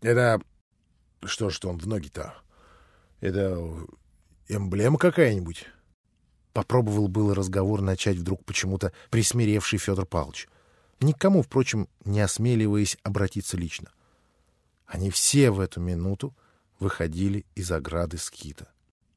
Это... Что он в ноги-то? Это эмблема какая-нибудь? Попробовал было разговор начать вдруг почему-то присмиревший Федор Павлович. Никому, впрочем, не осмеливаясь обратиться лично. Они все в эту минуту выходили из ограды скита.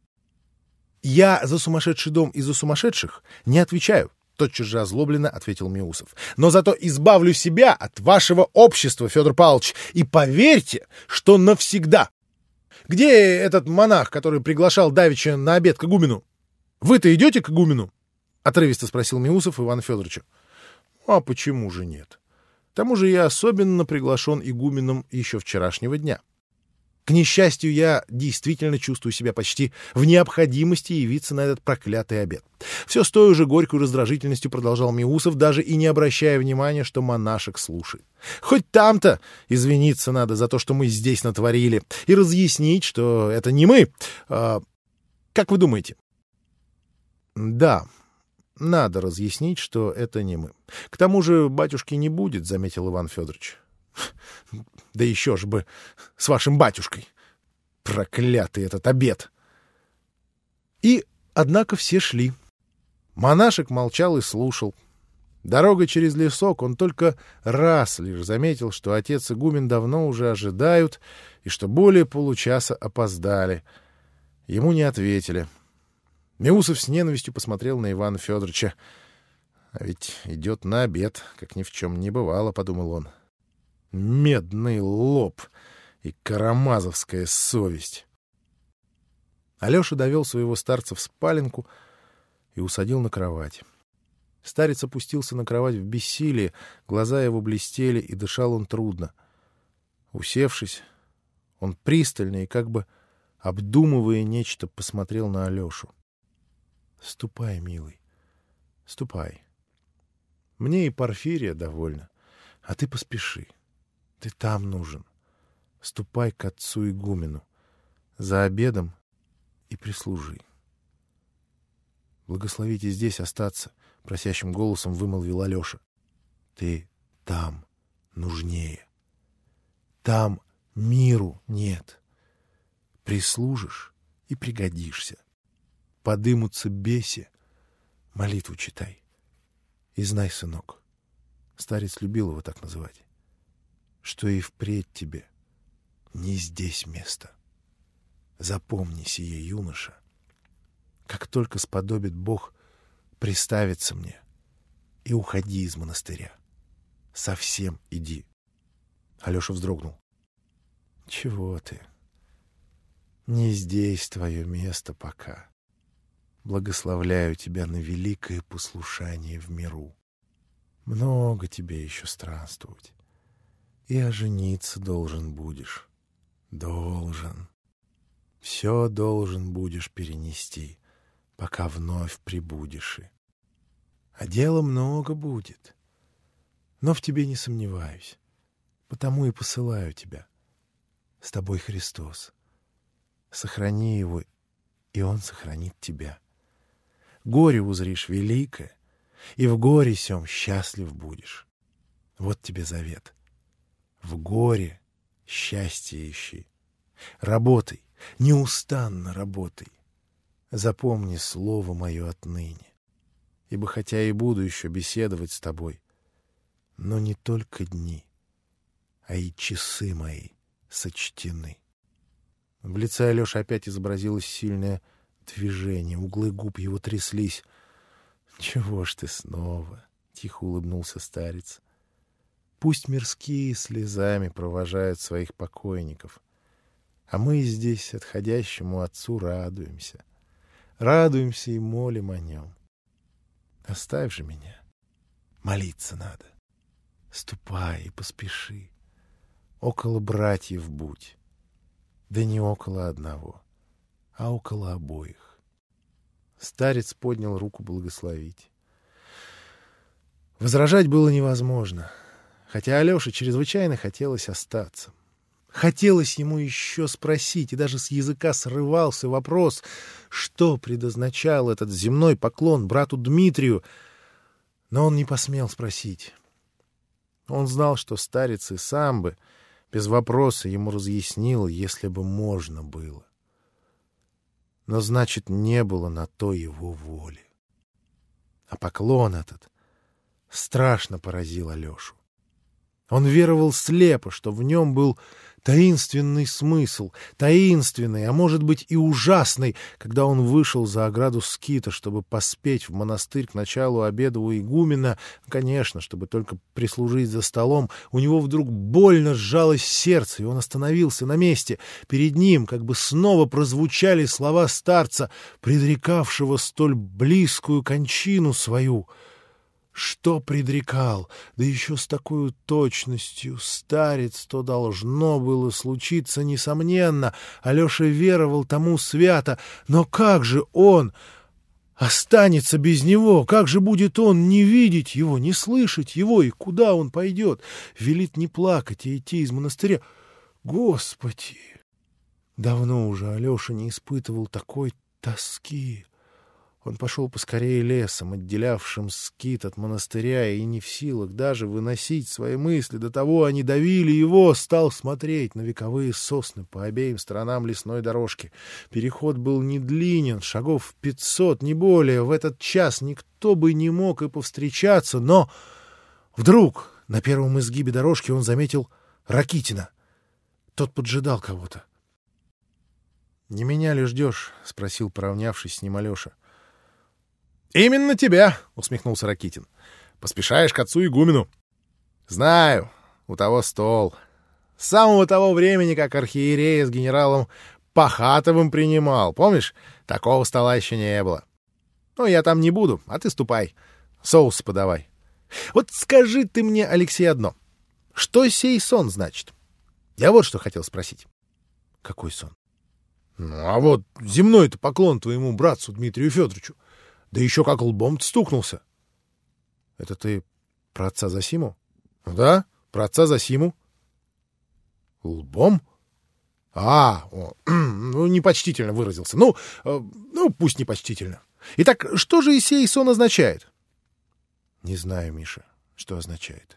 «Я за сумасшедший дом и за сумасшедших не отвечаю», — тотчас же озлобленно ответил Миусов. «Но зато избавлю себя от вашего общества, Федор Павлович, и поверьте, что навсегда. Где этот монах, который приглашал давеча на обед к игумену? Вы-то идете к игумену?» — отрывисто спросил Миусов Ивана Федоровича. «А почему же нет? К тому же я особенно приглашен игуменом еще вчерашнего дня. К несчастью, я действительно чувствую себя почти в необходимости явиться на этот проклятый обед». Все с той же горькой раздражительностью продолжал Миусов, даже и не обращая внимания, что монашек слушает. «Хоть там-то извиниться надо за то, что мы здесь натворили, и разъяснить, что это не мы. Как вы думаете?» «Да, надо разъяснить, что это не мы. К тому же батюшки не будет», — заметил Иван Федорович. «Да еще ж бы с вашим батюшкой! Проклятый этот обед!» И, однако, все шли. Монашек молчал и слушал. Дорога через лесок он только раз лишь заметил, что отец игумен давно уже ожидают и что более получаса опоздали. Ему не ответили. Миусов с ненавистью посмотрел на Ивана Федоровича. «А ведь идет на обед, как ни в чем не бывало», — подумал он. «Медный лоб и карамазовская совесть». Алеша довел своего старца в спаленку и усадил на кровать. Старец опустился на кровать в бессилии, глаза его блестели, и дышал он трудно. Усевшись, он пристально и как бы обдумывая нечто, посмотрел на Алешу. «Ступай, милый, ступай. Мне и Порфирия довольно, а ты поспеши. Ты там нужен. Ступай к отцу игумену за обедом и прислужи». «Благословите здесь остаться», — просящим голосом вымолвил Алеша. «Ты там нужнее. Там миру нет. Прислужишь и пригодишься. Подымутся беси, молитву читай. И знай, сынок, старец любил его так называть, что и впредь тебе не здесь место. Запомни сие, юноша. Как только сподобит Бог приставиться мне, и уходи из монастыря. Совсем иди». Алеша вздрогнул. «Чего ты? Не здесь твое место пока. Благословляю тебя на великое послушание в миру. Много тебе еще странствовать. И ожениться должен будешь. Должен. Все должен будешь перенести, пока вновь прибудешь. А дела много будет. Но в тебе не сомневаюсь. Потому и посылаю тебя. С тобой Христос. Сохрани его, и он сохранит тебя. Горе узришь великое, и в горе сем счастлив будешь. Вот тебе завет. В горе счастье ищи. Работай, неустанно работай. Запомни слово мое отныне. Ибо хотя и буду еще беседовать с тобой, но не только дни, а и часы мои сочтены». В лице Алеши опять изобразилось сильное движение, углы губ его тряслись. «Чего ж ты снова?» — тихо улыбнулся старец. «Пусть мирские слезами провожают своих покойников, а мы здесь отходящему отцу радуемся. Радуемся и молим о нем. Оставь же меня. Молиться надо. Ступай и поспеши. Около братьев будь. Да не около одного, а около обоих». Старец поднял руку благословить. Возражать было невозможно, хотя Алёше чрезвычайно хотелось остаться. Хотелось ему еще спросить, и даже с языка срывался вопрос, что предозначал этот земной поклон брату Дмитрию, но он не посмел спросить. Он знал, что старец и сам бы Без вопроса ему разъяснил, если бы можно было. Но, значит, не было на то его воли. А поклон этот страшно поразил Алешу. Он веровал слепо, что в нем был таинственный смысл, таинственный, а может быть и ужасный, когда он вышел за ограду скита, чтобы поспеть в монастырь к началу обеда у игумена, конечно, чтобы только прислужить за столом, у него вдруг больно сжалось сердце, и он остановился на месте. Перед ним как бы снова прозвучали слова старца, предрекавшего столь близкую кончину свою. Что предрекал, да еще с такой точностью, старец, то должно было случиться, несомненно. Алеша веровал тому свято, но как же он останется без него? Как же будет он не видеть его, не слышать его, и куда он пойдет? Велит не плакать и идти из монастыря. Господи! Давно уже Алеша не испытывал такой тоски. Он пошел поскорее лесом, отделявшим скит от монастыря, и не в силах даже выносить свои мысли, до того они давили его, стал смотреть на вековые сосны по обеим сторонам лесной дорожки. Переход был не длинен, шагов 500, не более. В этот час никто бы не мог и повстречаться, но вдруг на первом изгибе дорожки он заметил Ракитина. Тот поджидал кого-то. — Не меня ли ждешь? — спросил, поравнявшись с ним Алеша. — Именно тебя, — усмехнулся Ракитин. — Поспешаешь к отцу игумену. — Знаю, у того стол. С самого того времени, как архиерея с генералом Пахатовым принимал, помнишь, такого стола еще не было. Ну, я там не буду, а ты ступай, соус подавай. Вот скажи ты мне, Алексей, одно. Что сей сон значит? Я вот что хотел спросить. — Какой сон? — Ну, а вот земной-то поклон твоему братцу Дмитрию Федоровичу. Да еще как лбом-то стукнулся. — Это ты про отца Зосиму? — Да, про отца Зосиму. — Лбом? — ну, непочтительно выразился. Ну, пусть непочтительно. Итак, что же сей сон означает? — Не знаю, Миша, что означает.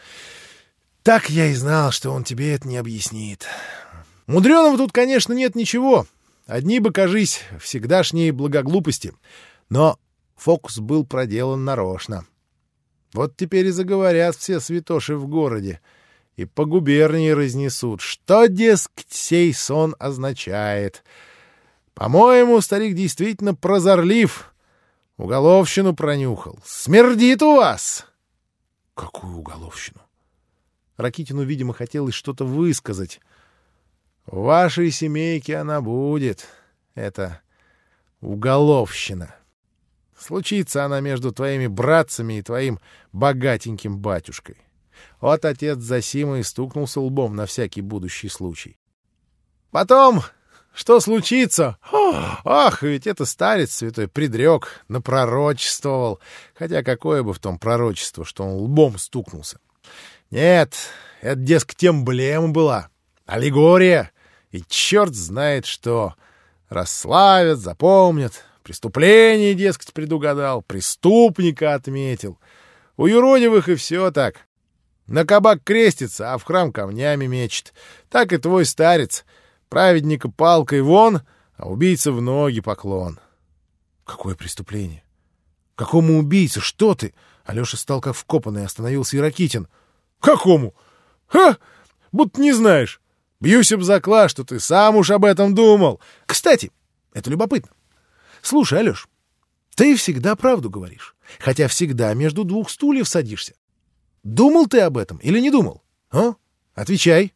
— Так я и знал, что он тебе это не объяснит. Мудреного тут, конечно, нет ничего. Одни бы, кажись, всегдашние благоглупости. Но фокус был проделан нарочно. Вот теперь и заговорят все святоши в городе, и по губернии разнесут, что, дескать, сей сон означает. По-моему, старик действительно прозорлив, уголовщину пронюхал. Смердит у вас! — Какую уголовщину? Ракитину, видимо, хотелось что-то высказать. — В вашей семейке она будет. Это уголовщина. Случится она между твоими братцами и твоим богатеньким батюшкой. Вот отец Зосима и стукнулся лбом на всякий будущий случай. Потом, что случится? Ах, ведь это старец святой предрек, напророчествовал. Хотя какое бы в том пророчество, что он лбом стукнулся. Нет, это, дескать, эмблема была, аллегория, и черт знает что. Расславят, запомнят. Преступление, дескать, предугадал, преступника отметил. У юродивых и все так. На кабак крестится, а в храм камнями мечет. Так и твой старец. Праведника палкой вон, а убийца в ноги поклон. Какое преступление? Какому убийце? Что ты? Алеша стал как вкопанный, остановился и Ракитин. Какому? Ха! Будто не знаешь. Бьюсь об заклад, что ты сам уж об этом думал. Кстати, это любопытно. Слушай, Алеш, ты всегда правду говоришь, хотя всегда между двух стульев садишься. Думал ты об этом или не думал? А? Отвечай.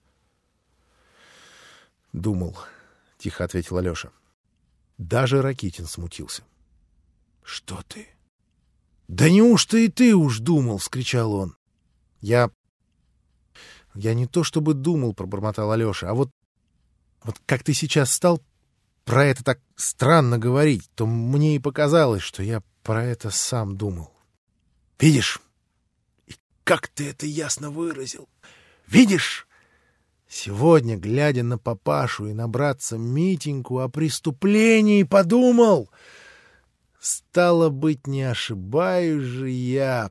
Думал, — тихо ответил Алеша. Даже Ракитин смутился. Что ты? Да неужто и ты уж думал, — вскричал он. Я не то чтобы думал, — пробормотал Алеша, — а вот как ты сейчас стал про это так странно говорить, то мне и показалось, что я про это сам думал. Видишь? И как ты это ясно выразил. Видишь? Сегодня, глядя на папашу и на братца Митеньку, о преступлении подумал. Стало быть, не ошибаюсь же я.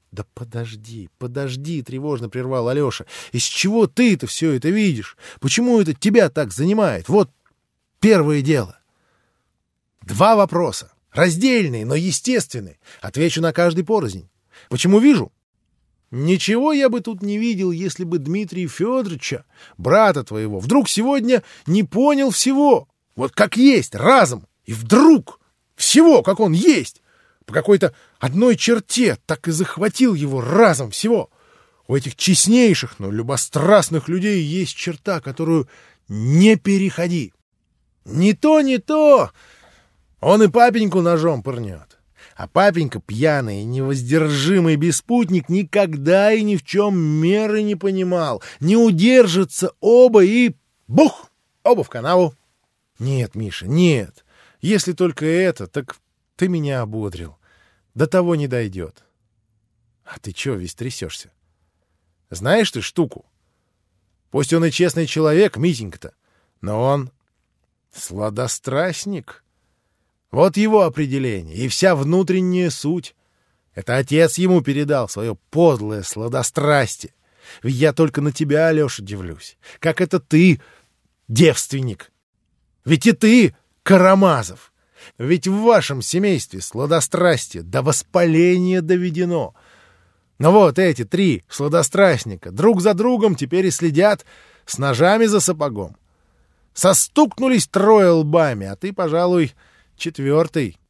Да подожди, подожди, тревожно прервал Алеша. Из чего ты-то все это видишь? Почему это тебя так занимает? Вот первое дело. 2 вопроса. Раздельные, но естественные. Отвечу на каждый порознь. Почему вижу? Ничего я бы тут не видел, если бы Дмитрия Федоровича, брата твоего, вдруг сегодня не понял всего. Вот как есть, разом. И вдруг всего, как он есть. По какой-то одной черте так и захватил его разом всего. У этих честнейших, но любострастных людей есть черта, которую не переходи. Не то, не то. Он и папеньку ножом пырнет. А папенька, пьяный и невоздержимый беспутник, никогда и ни в чем меры не понимал. Не удержатся оба и... бух! Оба в канаву. Нет, Миша, нет. Если только это, так ты меня ободрил. До того не дойдет. А ты чего весь трясешься? Знаешь ты штуку? Пусть он и честный человек, Митенька-то, но он сладострастник. Вот его определение и вся внутренняя суть. Это отец ему передал свое подлое сладострастие. Ведь я только на тебя, Алеша, дивлюсь. Как это ты, девственник? Ведь и ты, Карамазов. Ведь в вашем семействе сладострастие до воспаления доведено. Но вот эти 3 сладострастника друг за другом теперь и следят с ножами за сапогом. Состукнулись 3 лбами, а ты, пожалуй, 4-й.